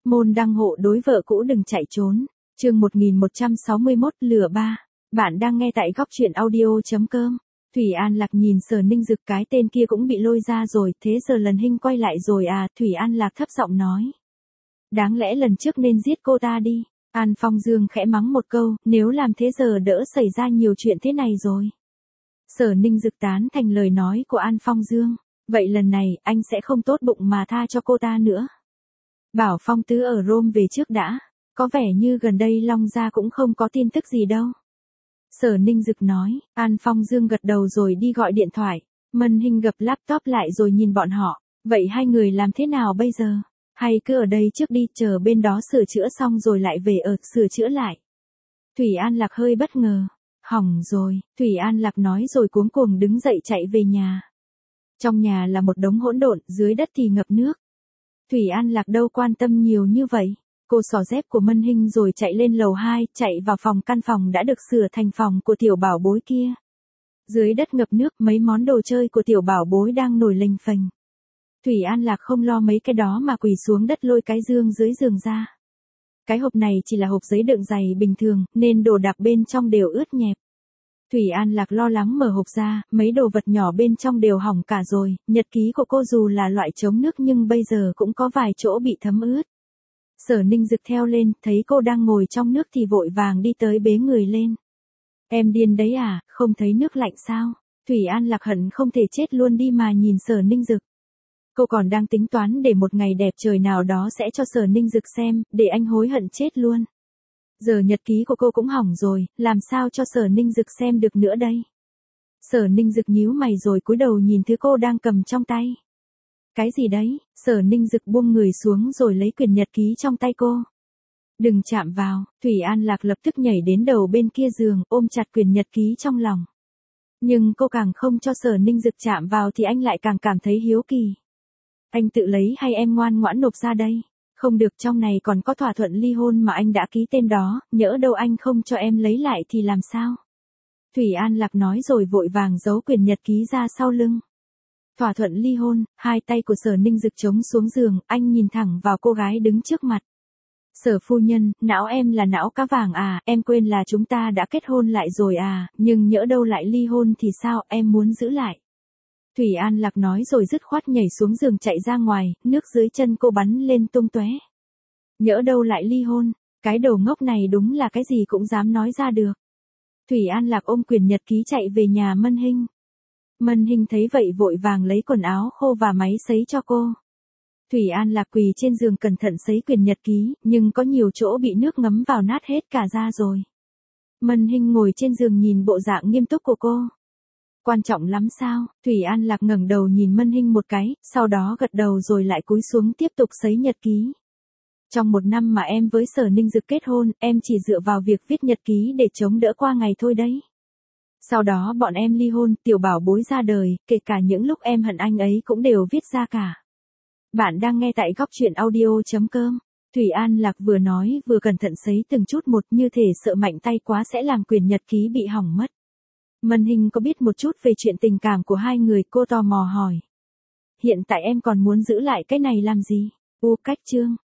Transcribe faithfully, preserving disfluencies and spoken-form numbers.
Môn đăng hộ đối vợ cũ đừng chạy trốn. Chương một nghìn một trăm sáu mươi mốt lừa ba. Bạn đang nghe tại góc truyện audio.com. Thủy An Lạc nhìn Sở Ninh Dực, cái tên kia cũng bị lôi ra rồi, thế giờ lần Hinh quay lại rồi à? Thủy An Lạc thấp giọng nói. Đáng lẽ lần trước nên giết cô ta đi. An Phong Dương khẽ mắng một câu, nếu làm thế giờ đỡ xảy ra nhiều chuyện thế này rồi. Sở Ninh Dực tán thành lời nói của An Phong Dương. Vậy lần này, anh sẽ không tốt bụng mà tha cho cô ta nữa. Bảo Phong Tứ ở Rome về trước đã. Có vẻ như gần đây Long Gia cũng không có tin tức gì đâu. Sở Ninh Dực nói. An Phong Dương gật đầu rồi đi gọi điện thoại. Mân Hinh gập laptop lại rồi nhìn bọn họ. Vậy hai người làm thế nào bây giờ? Hay cứ ở đây trước đi, chờ bên đó sửa chữa xong rồi lại về ở, sửa chữa lại. Thủy An Lạc hơi bất ngờ. Hỏng rồi, Thủy An Lạc nói rồi cuống cuồng đứng dậy chạy về nhà. Trong nhà là một đống hỗn độn, dưới đất thì ngập nước. Thủy An Lạc đâu quan tâm nhiều như vậy. Cô xỏ dép của Mân Hinh rồi chạy lên lầu hai, chạy vào phòng, căn phòng đã được sửa thành phòng của tiểu bảo bối kia. Dưới đất ngập nước, mấy món đồ chơi của tiểu bảo bối đang nổi lềnh phềnh. Thủy An Lạc không lo mấy cái đó mà quỳ xuống đất lôi cái dương dưới giường ra. Cái hộp này chỉ là hộp giấy đựng giày bình thường, nên đồ đạc bên trong đều ướt nhẹp. Thủy An Lạc lo lắng mở hộp ra, mấy đồ vật nhỏ bên trong đều hỏng cả rồi, nhật ký của cô dù là loại chống nước nhưng bây giờ cũng có vài chỗ bị thấm ướt. Sở Ninh Dực theo lên, thấy cô đang ngồi trong nước thì vội vàng đi tới bế người lên. Em điên đấy à, không thấy nước lạnh sao? Thủy An Lạc hận không thể chết luôn đi mà nhìn Sở Ninh Dực. Cô còn đang tính toán để một ngày đẹp trời nào đó sẽ cho Sở Ninh Dực xem, để anh hối hận chết luôn. Giờ nhật ký của cô cũng hỏng rồi, làm sao cho Sở Ninh Dực xem được nữa đây? Sở Ninh Dực nhíu mày rồi cúi đầu nhìn thứ cô đang cầm trong tay. Cái gì đấy? Sở Ninh Dực buông người xuống rồi lấy quyển nhật ký trong tay cô. Đừng chạm vào. Thủy An Lạc lập tức nhảy đến đầu bên kia giường, ôm chặt quyển nhật ký trong lòng. Nhưng cô càng không cho Sở Ninh Dực chạm vào thì anh lại càng cảm thấy hiếu kỳ. Anh tự lấy hay em ngoan ngoãn nộp ra đây? Không được, trong này còn có thỏa thuận ly hôn mà anh đã ký tên đó, nhỡ đâu anh không cho em lấy lại thì làm sao? Thủy An Lạc nói rồi vội vàng giấu quyển nhật ký ra sau lưng. Thỏa thuận ly hôn, hai tay của Sở Ninh Dực chống xuống giường, anh nhìn thẳng vào cô gái đứng trước mặt. Sở phu nhân, não em là não cá vàng à, em quên là chúng ta đã kết hôn lại rồi à, nhưng nhỡ đâu lại ly hôn thì sao, em muốn giữ lại. Thủy An Lạc nói rồi dứt khoát nhảy xuống giường chạy ra ngoài, nước dưới chân cô bắn lên tung tóe. Nhỡ đâu lại ly hôn, cái đầu ngốc này đúng là cái gì cũng dám nói ra được. Thủy An Lạc ôm quyển nhật ký chạy về nhà Mân Hinh. Mân Hinh thấy vậy vội vàng lấy quần áo khô và máy sấy cho cô. Thủy An Lạc quỳ trên giường cẩn thận sấy quyển nhật ký, nhưng có nhiều chỗ bị nước ngấm vào nát hết cả da rồi. Mân Hinh ngồi trên giường nhìn bộ dạng nghiêm túc của cô. Quan trọng lắm sao? Thủy An Lạc ngẩng đầu nhìn Mân Hinh một cái, sau đó gật đầu rồi lại cúi xuống tiếp tục sấy nhật ký. Trong một năm mà em với Sở Ninh Dực kết hôn, em chỉ dựa vào việc viết nhật ký để chống đỡ qua ngày thôi đấy. Sau đó bọn em ly hôn, tiểu bảo bối ra đời, kể cả những lúc em hận anh ấy cũng đều viết ra cả. Bạn đang nghe tại góc truyện audio.com. Thủy An Lạc vừa nói vừa cẩn thận sấy từng chút một, như thể sợ mạnh tay quá sẽ làm quyển nhật ký bị hỏng mất. Mân Hinh có biết một chút về chuyện tình cảm của hai người, cô tò mò hỏi. Hiện tại em còn muốn giữ lại cái này làm gì? U cách chương.